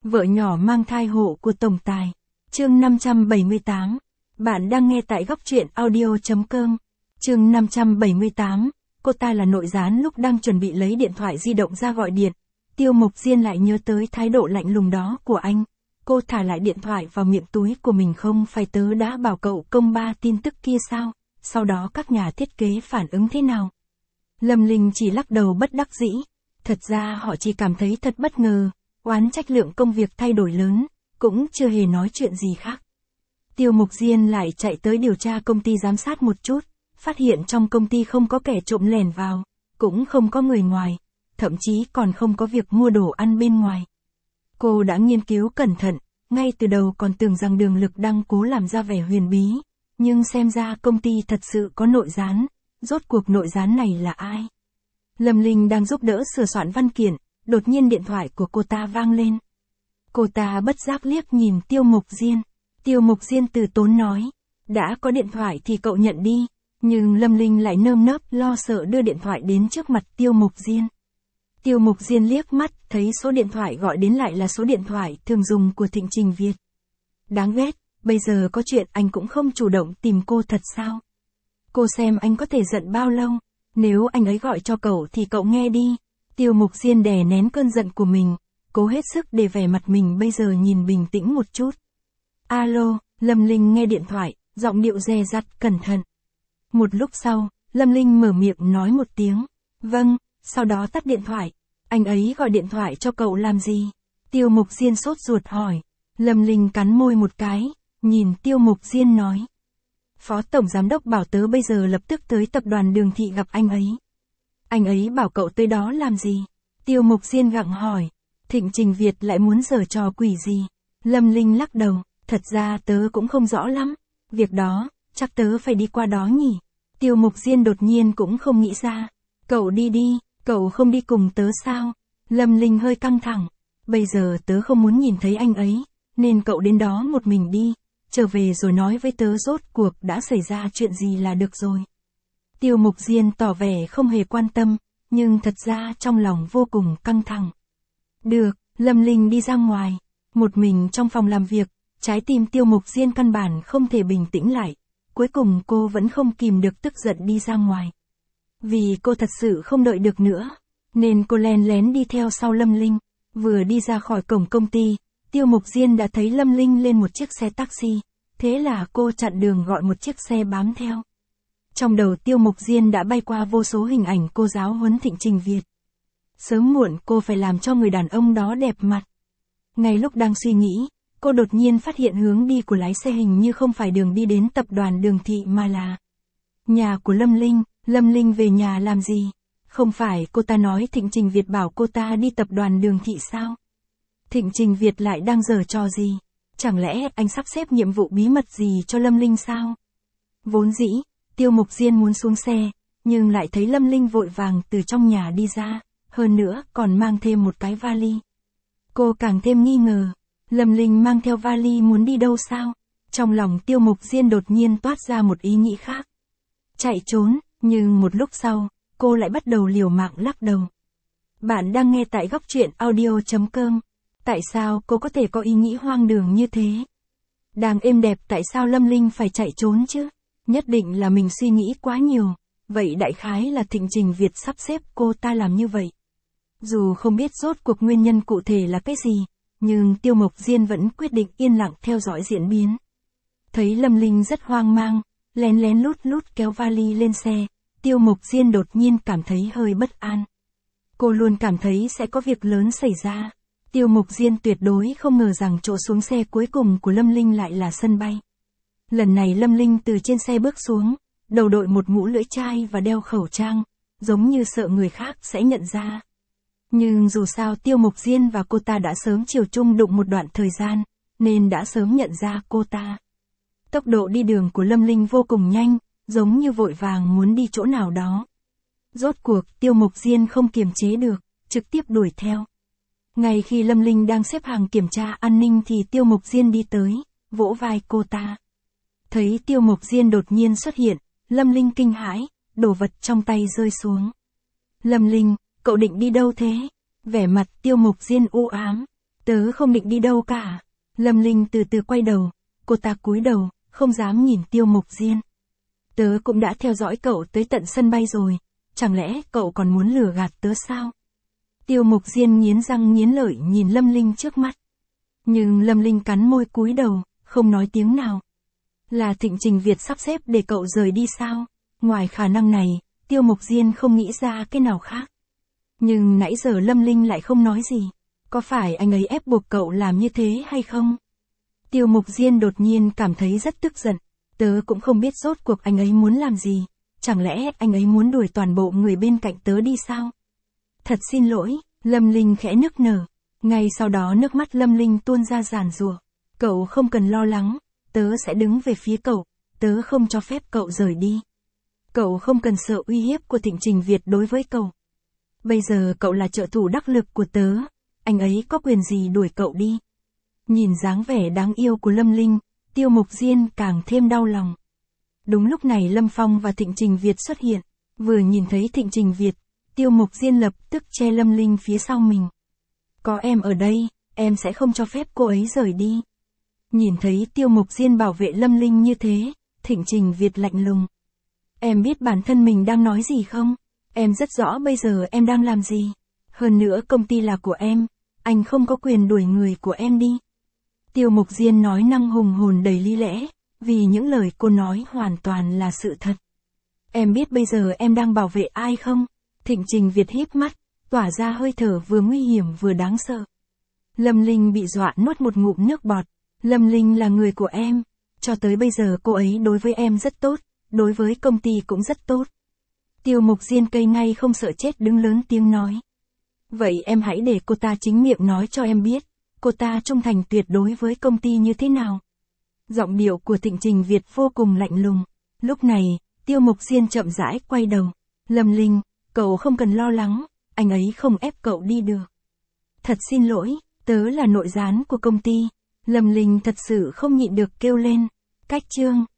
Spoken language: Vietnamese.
Vợ nhỏ mang thai hộ của tổng tài. Chương 578. Bạn đang nghe tại góc truyện audio.com. Chương 578. Cô ta là nội gián lúc đang chuẩn bị lấy điện thoại di động ra gọi điện. Tiêu Mộc Diên lại nhớ tới thái độ lạnh lùng đó của anh. Cô thả lại điện thoại vào miệng túi của mình. Không phải tớ đã bảo cậu công ba tin tức kia sao? Sau đó các nhà thiết kế phản ứng thế nào? Lâm Linh chỉ lắc đầu bất đắc dĩ. Thật ra họ chỉ cảm thấy thật bất ngờ, oán trách lượng công việc thay đổi lớn, cũng chưa hề nói chuyện gì khác. Tiêu Mộc Diên lại chạy tới điều tra công ty giám sát một chút, phát hiện trong công ty không có kẻ trộm lẻn vào, cũng không có người ngoài, thậm chí còn không có việc mua đồ ăn bên ngoài. Cô đã nghiên cứu cẩn thận, ngay từ đầu còn tưởng rằng Đường Lực đang cố làm ra vẻ huyền bí, nhưng xem ra công ty thật sự có nội gián, rốt cuộc nội gián này là ai? Lâm Linh đang giúp đỡ sửa soạn văn kiện, đột nhiên điện thoại của cô ta vang lên. Cô ta bất giác liếc nhìn Tiêu Mộc Diên. Tiêu Mộc Diên từ tốn nói, đã có điện thoại thì cậu nhận đi, nhưng Lâm Linh lại nơm nớp lo sợ đưa điện thoại đến trước mặt Tiêu Mộc Diên. Tiêu Mộc Diên liếc mắt, thấy số điện thoại gọi đến lại là số điện thoại thường dùng của Thịnh Trình Việt. Đáng ghét, bây giờ có chuyện anh cũng không chủ động tìm cô thật sao? Cô xem anh có thể giận bao lâu, nếu anh ấy gọi cho cậu thì cậu nghe đi. Tiêu Mộc Diên đè nén cơn giận của mình, cố hết sức để vẻ mặt mình bây giờ nhìn bình tĩnh một chút. Alo, Lâm Linh nghe điện thoại, giọng điệu dè dặt cẩn thận. Một lúc sau, Lâm Linh mở miệng nói một tiếng, vâng, sau đó tắt điện thoại. Anh ấy gọi điện thoại cho cậu làm gì? Tiêu Mộc Diên sốt ruột hỏi. Lâm Linh cắn môi một cái, nhìn Tiêu Mộc Diên nói. Phó Tổng Giám đốc bảo tớ bây giờ lập tức tới tập đoàn Đường Thị gặp anh ấy. Anh ấy bảo cậu tới đó làm gì? Tiêu Mộc Diên gặng hỏi. Thịnh Trình Việt lại muốn giở trò quỷ gì? Lâm Linh lắc đầu, thật ra tớ cũng không rõ lắm. Việc đó, chắc tớ phải đi qua đó nhỉ? Tiêu Mộc Diên đột nhiên cũng không nghĩ ra. Cậu đi đi, cậu không đi cùng tớ sao? Lâm Linh hơi căng thẳng. Bây giờ tớ không muốn nhìn thấy anh ấy, nên cậu đến đó một mình đi. Trở về rồi nói với tớ rốt cuộc đã xảy ra chuyện gì là được rồi. Tiêu Mộc Diên tỏ vẻ không hề quan tâm, nhưng thật ra trong lòng vô cùng căng thẳng. Được, Lâm Linh đi ra ngoài, một mình trong phòng làm việc, trái tim Tiêu Mộc Diên căn bản không thể bình tĩnh lại. Cuối cùng cô vẫn không kìm được tức giận đi ra ngoài. Vì cô thật sự không đợi được nữa, nên cô len lén đi theo sau Lâm Linh. Vừa đi ra khỏi cổng công ty, Tiêu Mộc Diên đã thấy Lâm Linh lên một chiếc xe taxi, thế là cô chặn đường gọi một chiếc xe bám theo. Trong đầu Tiêu Mộc Diên đã bay qua vô số hình ảnh cô giáo huấn Thịnh Trình Việt. Sớm muộn cô phải làm cho người đàn ông đó đẹp mặt. Ngay lúc đang suy nghĩ, cô đột nhiên phát hiện hướng đi của lái xe hình như không phải đường đi đến tập đoàn Đường Thị mà là nhà của Lâm Linh. Lâm Linh về nhà làm gì? Không phải cô ta nói Thịnh Trình Việt bảo cô ta đi tập đoàn Đường Thị sao? Thịnh Trình Việt lại đang giở trò gì? Chẳng lẽ anh sắp xếp nhiệm vụ bí mật gì cho Lâm Linh sao? Vốn dĩ, Tiêu Mộc Diên muốn xuống xe, nhưng lại thấy Lâm Linh vội vàng từ trong nhà đi ra, hơn nữa còn mang thêm một cái vali. Cô càng thêm nghi ngờ, Lâm Linh mang theo vali muốn đi đâu sao? Trong lòng Tiêu Mộc Diên đột nhiên toát ra một ý nghĩ khác. Chạy trốn, nhưng một lúc sau, cô lại bắt đầu liều mạng lắc đầu. Bạn đang nghe tại góc truyện audio.com. Tại sao cô có thể có ý nghĩ hoang đường như thế? Đang êm đẹp tại sao Lâm Linh phải chạy trốn chứ? Nhất định là mình suy nghĩ quá nhiều. Vậy đại khái là Thịnh Trình Việt sắp xếp cô ta làm như vậy. Dù không biết rốt cuộc nguyên nhân cụ thể là cái gì, nhưng Tiêu Mộc Diên vẫn quyết định yên lặng theo dõi diễn biến. Thấy Lâm Linh rất hoang mang, lén lén lút lút kéo vali lên xe, Tiêu Mộc Diên đột nhiên cảm thấy hơi bất an. Cô luôn cảm thấy sẽ có việc lớn xảy ra. Tiêu Mộc Diên tuyệt đối không ngờ rằng chỗ xuống xe cuối cùng của Lâm Linh lại là sân bay. Lần này Lâm Linh từ trên xe bước xuống, đầu đội một mũ lưỡi chai và đeo khẩu trang, giống như sợ người khác sẽ nhận ra. Nhưng dù sao Tiêu Mộc Diên và cô ta đã sớm chiều chung đụng một đoạn thời gian, nên đã sớm nhận ra cô ta. Tốc độ đi đường của Lâm Linh vô cùng nhanh, giống như vội vàng muốn đi chỗ nào đó. Rốt cuộc Tiêu Mộc Diên không kiềm chế được, trực tiếp đuổi theo. Ngay khi Lâm Linh đang xếp hàng kiểm tra an ninh thì Tiêu Mộc Diên đi tới, vỗ vai cô ta. Thấy Tiêu Mộc Diên đột nhiên xuất hiện, Lâm Linh kinh hãi, đồ vật trong tay rơi xuống. Lâm Linh, cậu định đi đâu thế? Vẻ mặt Tiêu Mộc Diên u ám. Tớ không định đi đâu cả. Lâm Linh từ từ quay đầu, cô ta cúi đầu, không dám nhìn Tiêu Mục Diên. Tớ cũng đã theo dõi cậu tới tận sân bay rồi, chẳng lẽ cậu còn muốn lừa gạt tớ sao? Tiêu Mục Diên nghiến răng nghiến lợi nhìn Lâm Linh trước mắt. Nhưng Lâm Linh cắn môi cúi đầu, không nói tiếng nào. Là Thịnh Trình Việt sắp xếp để cậu rời đi sao? Ngoài khả năng này, Tiêu Mục Diên không nghĩ ra cái nào khác. Nhưng nãy giờ Lâm Linh lại không nói gì. Có phải anh ấy ép buộc cậu làm như thế hay không? Tiêu Mục Diên đột nhiên cảm thấy rất tức giận. Tớ cũng không biết rốt cuộc anh ấy muốn làm gì. Chẳng lẽ anh ấy muốn đuổi toàn bộ người bên cạnh tớ đi sao? Thật xin lỗi, Lâm Linh khẽ nức nở. Ngay sau đó nước mắt Lâm Linh tuôn ra giàn giụa. Cậu không cần lo lắng, tớ sẽ đứng về phía cậu, tớ không cho phép cậu rời đi. Cậu không cần sợ uy hiếp của Thịnh Trình Việt đối với cậu. Bây giờ cậu là trợ thủ đắc lực của tớ, anh ấy có quyền gì đuổi cậu đi. Nhìn dáng vẻ đáng yêu của Lâm Linh, Tiêu Mục Diên càng thêm đau lòng. Đúng lúc này Lâm Phong và Thịnh Trình Việt xuất hiện, vừa nhìn thấy Thịnh Trình Việt, Tiêu Mục Diên lập tức che Lâm Linh phía sau mình. Có em ở đây, em sẽ không cho phép cô ấy rời đi. Nhìn thấy Tiêu Mục Diên bảo vệ Lâm Linh như thế, Thịnh Trình Việt lạnh lùng. Em biết bản thân mình đang nói gì không? Em rất rõ bây giờ em đang làm gì. Hơn nữa công ty là của em, anh không có quyền đuổi người của em đi. Tiêu Mục Diên nói năng hùng hồn đầy lý lẽ, vì những lời cô nói hoàn toàn là sự thật. Em biết bây giờ em đang bảo vệ ai không? Thịnh Trình Việt híp mắt, tỏa ra hơi thở vừa nguy hiểm vừa đáng sợ. Lâm Linh bị dọa nuốt một ngụm nước bọt. Lâm Linh là người của em. Cho tới bây giờ cô ấy đối với em rất tốt, đối với công ty cũng rất tốt. Tiêu Mục Diên cây ngay không sợ chết đứng lớn tiếng nói. Vậy em hãy để cô ta chính miệng nói cho em biết, cô ta trung thành tuyệt đối với công ty như thế nào. Giọng điệu của Thịnh Trình Việt vô cùng lạnh lùng. Lúc này, Tiêu Mục Diên chậm rãi quay đầu. Lâm Linh, cậu không cần lo lắng, anh ấy không ép cậu đi được. Thật xin lỗi, tớ là nội gián của công ty. Lâm Linh thật sự không nhịn được kêu lên. Cách chương